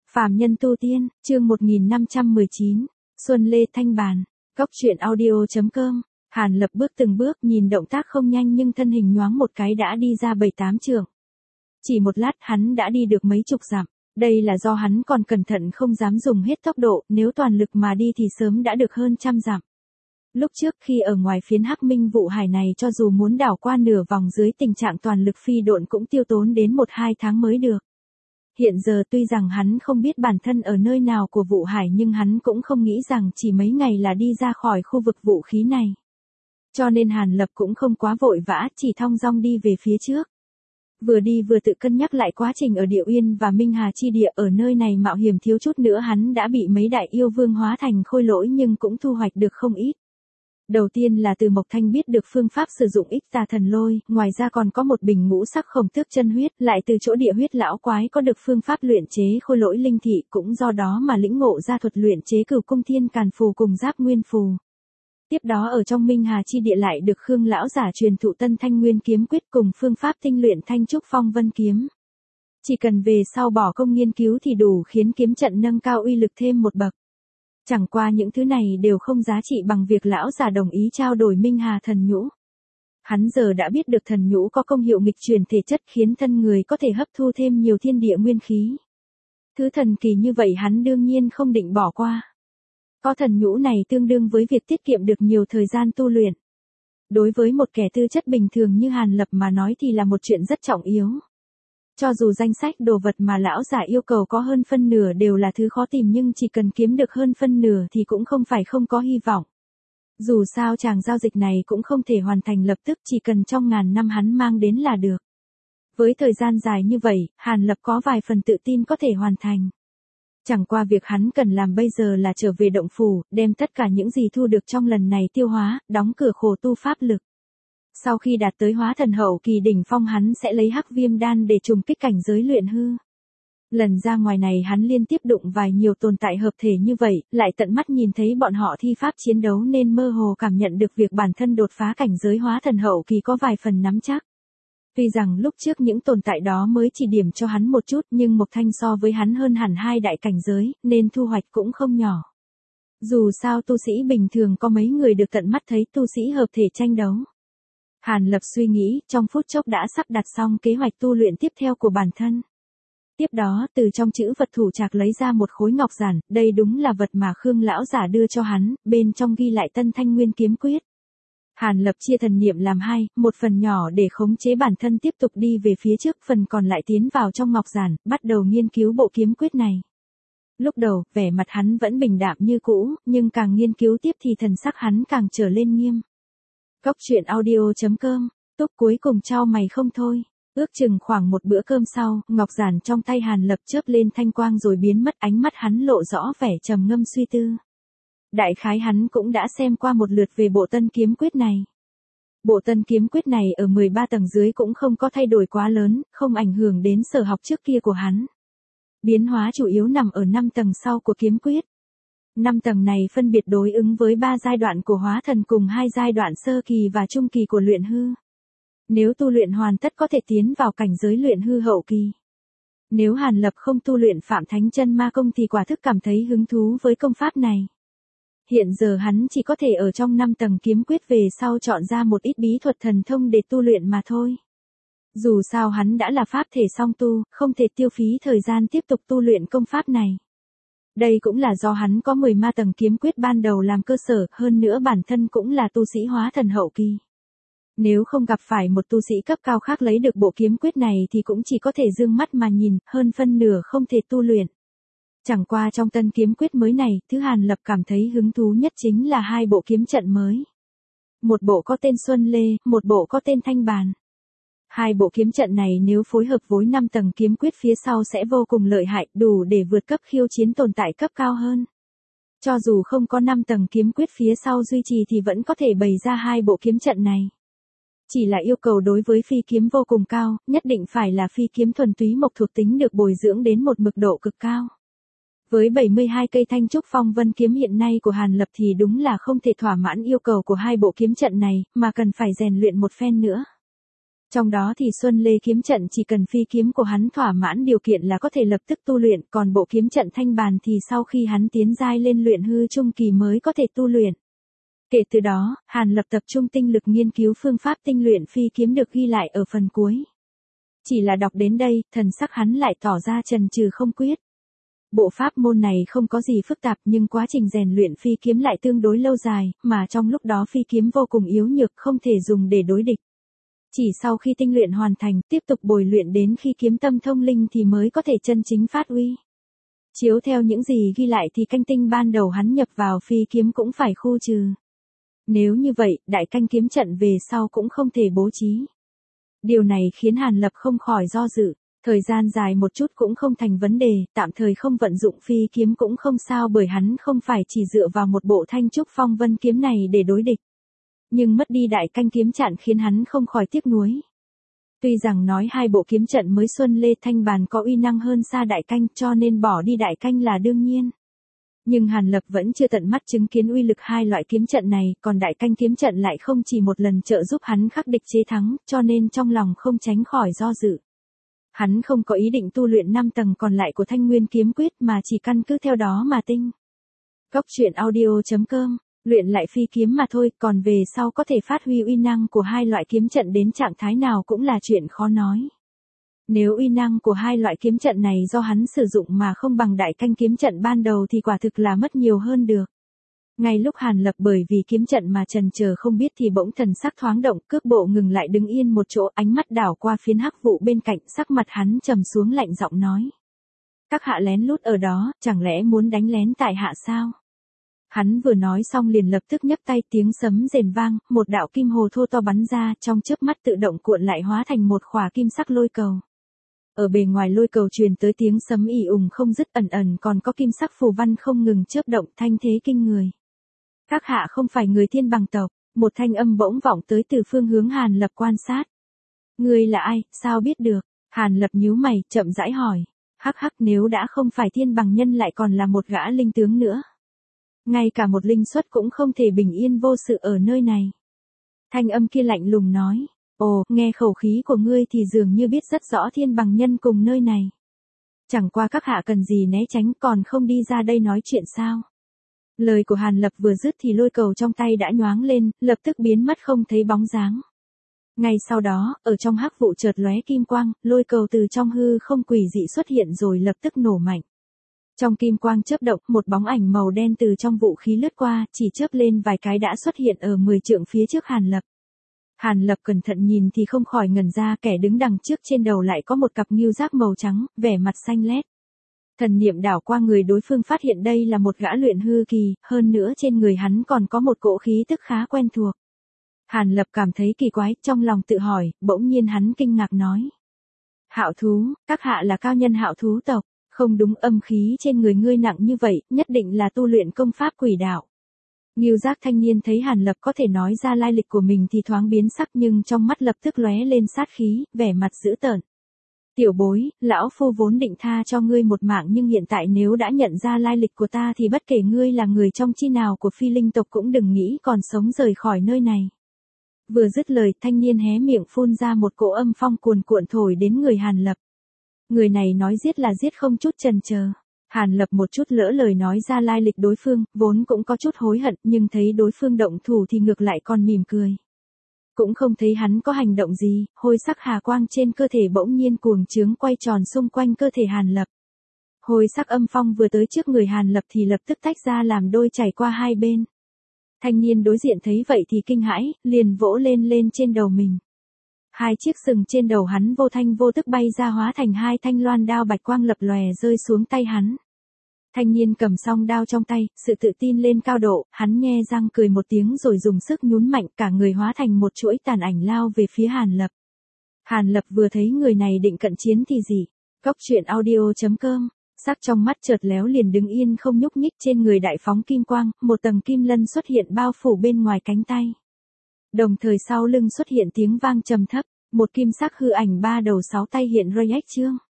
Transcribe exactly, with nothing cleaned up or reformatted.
Phàm nhân tu tiên, chương một nghìn năm trăm mười chín, Xuân Lê Thanh Bàn, Cốc truyện audio chấm com. Hàn Lập bước từng bước, nhìn động tác không nhanh nhưng thân hình nhoáng một cái đã đi ra bảy tám trượng. Chỉ một lát hắn đã đi được mấy chục dặm, đây là do hắn còn cẩn thận không dám dùng hết tốc độ, nếu toàn lực mà đi thì sớm đã được hơn trăm dặm. Lúc trước khi ở ngoài phiến Hắc Minh vụ hải này, cho dù muốn đảo qua nửa vòng dưới tình trạng toàn lực phi độn cũng tiêu tốn đến một hai tháng mới được. Hiện giờ tuy rằng hắn không biết bản thân ở nơi nào của vụ hải nhưng hắn cũng không nghĩ rằng chỉ mấy ngày là đi ra khỏi khu vực vũ khí này. Cho nên Hàn Lập cũng không quá vội vã, chỉ thong dong đi về phía trước. Vừa đi vừa tự cân nhắc lại quá trình ở Địa Uyên và Minh Hà chi địa, ở nơi này mạo hiểm thiếu chút nữa hắn đã bị mấy đại yêu vương hóa thành khôi lỗi nhưng cũng thu hoạch được không ít. Đầu tiên là từ Mộc Thanh biết được phương pháp sử dụng ích tà thần lôi, ngoài ra còn có một bình ngũ sắc khổng tước chân huyết, lại từ chỗ địa huyết lão quái có được phương pháp luyện chế khôi lỗi linh thị, cũng do đó mà lĩnh ngộ ra thuật luyện chế cửu cung thiên càn phù cùng giáp nguyên phù. Tiếp đó ở trong Minh Hà chi địa lại được Khương lão giả truyền thụ Tân Thanh Nguyên kiếm quyết cùng phương pháp tinh luyện Thanh Trúc Phong Vân kiếm. Chỉ cần về sau bỏ công nghiên cứu thì đủ khiến kiếm trận nâng cao uy lực thêm một bậc. Chẳng qua những thứ này đều không giá trị bằng việc lão già đồng ý trao đổi Minh Hà thần nhũ. Hắn giờ đã biết được thần nhũ có công hiệu nghịch chuyển thể chất, khiến thân người có thể hấp thu thêm nhiều thiên địa nguyên khí. Thứ thần kỳ như vậy hắn đương nhiên không định bỏ qua. Có thần nhũ này tương đương với việc tiết kiệm được nhiều thời gian tu luyện. Đối với một kẻ tư chất bình thường như Hàn Lập mà nói thì là một chuyện rất trọng yếu. Cho dù danh sách đồ vật mà lão giả yêu cầu có hơn phân nửa đều là thứ khó tìm nhưng chỉ cần kiếm được hơn phân nửa thì cũng không phải không có hy vọng. Dù sao chàng giao dịch này cũng không thể hoàn thành lập tức, chỉ cần trong ngàn năm hắn mang đến là được. Với thời gian dài như vậy, Hàn Lập có vài phần tự tin có thể hoàn thành. Chẳng qua việc hắn cần làm bây giờ là trở về động phủ, đem tất cả những gì thu được trong lần này tiêu hóa, đóng cửa khổ tu pháp lực. Sau khi đạt tới hóa thần hậu kỳ đỉnh phong hắn sẽ lấy hắc viêm đan để trùng kích cảnh giới luyện hư. Lần ra ngoài này hắn liên tiếp đụng vài nhiều tồn tại hợp thể như vậy, lại tận mắt nhìn thấy bọn họ thi pháp chiến đấu nên mơ hồ cảm nhận được việc bản thân đột phá cảnh giới hóa thần hậu kỳ có vài phần nắm chắc. Tuy rằng lúc trước những tồn tại đó mới chỉ điểm cho hắn một chút nhưng Mộc Thanh so với hắn hơn hẳn hai đại cảnh giới, nên thu hoạch cũng không nhỏ. Dù sao tu sĩ bình thường có mấy người được tận mắt thấy tu sĩ hợp thể tranh đấu. Hàn Lập suy nghĩ, trong phút chốc đã sắp đặt xong kế hoạch tu luyện tiếp theo của bản thân. Tiếp đó, từ trong chữ vật thủ trạc lấy ra một khối ngọc giản, đây đúng là vật mà Khương lão giả đưa cho hắn, bên trong ghi lại Tân Thanh Nguyên kiếm quyết. Hàn Lập chia thần niệm làm hai, một phần nhỏ để khống chế bản thân tiếp tục đi về phía trước, phần còn lại tiến vào trong ngọc giản, bắt đầu nghiên cứu bộ kiếm quyết này. Lúc đầu, vẻ mặt hắn vẫn bình đạm như cũ, nhưng càng nghiên cứu tiếp thì thần sắc hắn càng trở lên nghiêm. Cốc truyện audio chấm com, Túc cuối cùng chau mày không thôi. Ước chừng khoảng một bữa cơm sau, ngọc giản trong tay Hàn Lập chớp lên thanh quang rồi biến mất, ánh mắt hắn lộ rõ vẻ trầm ngâm suy tư. Đại khái hắn cũng đã xem qua một lượt về bộ tân kiếm quyết này. Bộ tân kiếm quyết này ở mười ba tầng dưới cũng không có thay đổi quá lớn, không ảnh hưởng đến sở học trước kia của hắn. Biến hóa chủ yếu nằm ở năm tầng sau của kiếm quyết. Năm tầng này phân biệt đối ứng với ba giai đoạn của hóa thần cùng hai giai đoạn sơ kỳ và trung kỳ của luyện hư. Nếu tu luyện hoàn tất có thể tiến vào cảnh giới luyện hư hậu kỳ. Nếu Hàn Lập không tu luyện Phạm Thánh Chân Ma Công thì quả thức cảm thấy hứng thú với công pháp này. Hiện giờ hắn chỉ có thể ở trong năm tầng kiếm quyết về sau chọn ra một ít bí thuật thần thông để tu luyện mà thôi. Dù sao hắn đã là pháp thể song tu, không thể tiêu phí thời gian tiếp tục tu luyện công pháp này. Đây cũng là do hắn có mười ma tầng kiếm quyết ban đầu làm cơ sở, hơn nữa bản thân cũng là tu sĩ hóa thần hậu kỳ. Nếu không gặp phải một tu sĩ cấp cao khác lấy được bộ kiếm quyết này thì cũng chỉ có thể dương mắt mà nhìn, hơn phân nửa không thể tu luyện. Chẳng qua trong tân kiếm quyết mới này, thứ Hàn Lập cảm thấy hứng thú nhất chính là hai bộ kiếm trận mới. Một bộ có tên Xuân Lê, một bộ có tên Thanh Bàn. Hai bộ kiếm trận này nếu phối hợp với năm tầng kiếm quyết phía sau sẽ vô cùng lợi hại, đủ để vượt cấp khiêu chiến tồn tại cấp cao hơn. Cho dù không có năm tầng kiếm quyết phía sau duy trì thì vẫn có thể bày ra hai bộ kiếm trận này. Chỉ là yêu cầu đối với phi kiếm vô cùng cao, nhất định phải là phi kiếm thuần túy mộc thuộc tính được bồi dưỡng đến một mức độ cực cao. Với bảy mươi hai cây Thanh Trúc Phong Vân kiếm hiện nay của Hàn Lập thì đúng là không thể thỏa mãn yêu cầu của hai bộ kiếm trận này, mà cần phải rèn luyện một phen nữa. Trong đó thì Xuân Lê kiếm trận chỉ cần phi kiếm của hắn thỏa mãn điều kiện là có thể lập tức tu luyện, còn bộ kiếm trận thanh bàn thì sau khi hắn tiến giai lên luyện hư trung kỳ mới có thể tu luyện. Kể từ đó, Hàn Lập tập trung tinh lực nghiên cứu phương pháp tinh luyện phi kiếm được ghi lại ở phần cuối. Chỉ là đọc đến đây, thần sắc hắn lại tỏ ra chần chừ không quyết. Bộ pháp môn này không có gì phức tạp nhưng quá trình rèn luyện phi kiếm lại tương đối lâu dài, mà trong lúc đó phi kiếm vô cùng yếu nhược không thể dùng để đối địch. Chỉ sau khi tinh luyện hoàn thành, tiếp tục bồi luyện đến khi kiếm tâm thông linh thì mới có thể chân chính phát uy. Chiếu theo những gì ghi lại thì canh tinh ban đầu hắn nhập vào phi kiếm cũng phải khu trừ. Nếu như vậy, đại canh kiếm trận về sau cũng không thể bố trí. Điều này khiến Hàn Lập không khỏi do dự, thời gian dài một chút cũng không thành vấn đề, tạm thời không vận dụng phi kiếm cũng không sao bởi hắn không phải chỉ dựa vào một bộ thanh trúc phong vân kiếm này để đối địch. Nhưng mất đi đại canh kiếm trận khiến hắn không khỏi tiếc nuối. Tuy rằng nói hai bộ kiếm trận mới Xuân Lê Thanh Bàn có uy năng hơn xa đại canh cho nên bỏ đi đại canh là đương nhiên. Nhưng Hàn Lập vẫn chưa tận mắt chứng kiến uy lực hai loại kiếm trận này, còn đại canh kiếm trận lại không chỉ một lần trợ giúp hắn khắc địch chế thắng, cho nên trong lòng không tránh khỏi do dự. Hắn không có ý định tu luyện năm tầng còn lại của Thanh Nguyên kiếm quyết mà chỉ căn cứ theo đó mà tinh. Góc truyện audio chấm com, luyện lại phi kiếm mà thôi, còn về sau có thể phát huy uy năng của hai loại kiếm trận đến trạng thái nào cũng là chuyện khó nói. Nếu uy năng của hai loại kiếm trận này do hắn sử dụng mà không bằng đại canh kiếm trận ban đầu thì quả thực là mất nhiều hơn được. Ngay lúc Hàn Lập bởi vì kiếm trận mà trần chờ không biết thì bỗng thần sắc thoáng động, cước bộ ngừng lại đứng yên một chỗ, ánh mắt đảo qua phiến hắc vụ bên cạnh, sắc mặt hắn trầm xuống lạnh giọng nói. Các hạ lén lút ở đó, chẳng lẽ muốn đánh lén tại hạ sao? Hắn vừa nói xong liền lập tức nhấc tay, tiếng sấm rền vang, một đạo kim hồ thô to bắn ra, trong chớp mắt tự động cuộn lại hóa thành một khỏa kim sắc lôi cầu. Ở bề ngoài lôi cầu truyền tới tiếng sấm ì ùng không dứt, ẩn ẩn còn có kim sắc phù văn không ngừng chớp động, thanh thế kinh người. Các hạ không phải người Thiên Bằng tộc, một thanh âm bỗng vọng tới từ phương hướng Hàn Lập quan sát. Ngươi là ai, sao biết được? Hàn Lập nhíu mày, chậm rãi hỏi. Hắc hắc, nếu đã không phải Thiên Bằng nhân lại còn là một gã linh tướng nữa. Ngay cả một linh xuất cũng không thể bình yên vô sự ở nơi này. Thanh âm kia lạnh lùng nói. Ồ, nghe khẩu khí của ngươi thì dường như biết rất rõ Thiên Bằng nhân cùng nơi này. Chẳng qua các hạ cần gì né tránh, còn không đi ra đây nói chuyện sao? Lời của Hàn Lập vừa dứt thì lôi cầu trong tay đã nhoáng lên, lập tức biến mất không thấy bóng dáng. Ngay sau đó, ở trong hắc vụ chợt lóe kim quang, lôi cầu từ trong hư không quỷ dị xuất hiện rồi lập tức nổ mạnh. Trong kim quang chớp động, một bóng ảnh màu đen từ trong vũ khí lướt qua, chỉ chớp lên vài cái đã xuất hiện ở mười trượng phía trước Hàn Lập. Hàn Lập cẩn thận nhìn thì không khỏi ngẩn ra, kẻ đứng đằng trước trên đầu lại có một cặp ngưu giác màu trắng, vẻ mặt xanh lét. Thần niệm đảo qua người đối phương phát hiện đây là một gã luyện hư kỳ, hơn nữa trên người hắn còn có một cỗ khí tức khá quen thuộc. Hàn Lập cảm thấy kỳ quái, trong lòng tự hỏi, bỗng nhiên hắn kinh ngạc nói. Hạo thú, các hạ là cao nhân hạo thú tộc, không đúng, âm khí trên người ngươi nặng như vậy, nhất định là tu luyện công pháp quỷ đạo. Ngưu giác thanh niên thấy Hàn Lập có thể nói ra lai lịch của mình thì thoáng biến sắc nhưng trong mắt lập tức lóe lên sát khí, vẻ mặt dữ tợn. Tiểu bối, lão phu vốn định tha cho ngươi một mạng nhưng hiện tại nếu đã nhận ra lai lịch của ta thì bất kể ngươi là người trong chi nào của phi linh tộc cũng đừng nghĩ còn sống rời khỏi nơi này. Vừa dứt lời, thanh niên hé miệng phun ra một cỗ âm phong cuồn cuộn thổi đến người Hàn Lập. Người này nói giết là giết không chút chần chờ. Hàn Lập một chút lỡ lời nói ra lai lịch đối phương, vốn cũng có chút hối hận nhưng thấy đối phương động thủ thì ngược lại còn mỉm cười. Cũng không thấy hắn có hành động gì, hôi sắc hà quang trên cơ thể bỗng nhiên cuồng trướng quay tròn xung quanh cơ thể Hàn Lập. Hôi sắc âm phong vừa tới trước người Hàn Lập thì lập tức tách ra làm đôi chảy qua hai bên. Thanh niên đối diện thấy vậy thì kinh hãi, liền vỗ lên lên trên đầu mình. Hai chiếc sừng trên đầu hắn vô thanh vô tức bay ra hóa thành hai thanh loan đao bạch quang lập lòe rơi xuống tay hắn. Thanh niên cầm song đao trong tay, sự tự tin lên cao độ, hắn nhe răng cười một tiếng rồi dùng sức nhún mạnh cả người hóa thành một chuỗi tàn ảnh lao về phía Hàn Lập. Hàn Lập vừa thấy người này định cận chiến thì gì? Góc truyện audio chấm com, sắc trong mắt chợt léo liền đứng yên không nhúc nhích, trên người đại phóng kim quang, một tầng kim lân xuất hiện bao phủ bên ngoài cánh tay. Đồng thời sau lưng xuất hiện tiếng vang trầm thấp, một kim sắc hư ảnh ba đầu sáu tay hiện rơi ếch chương.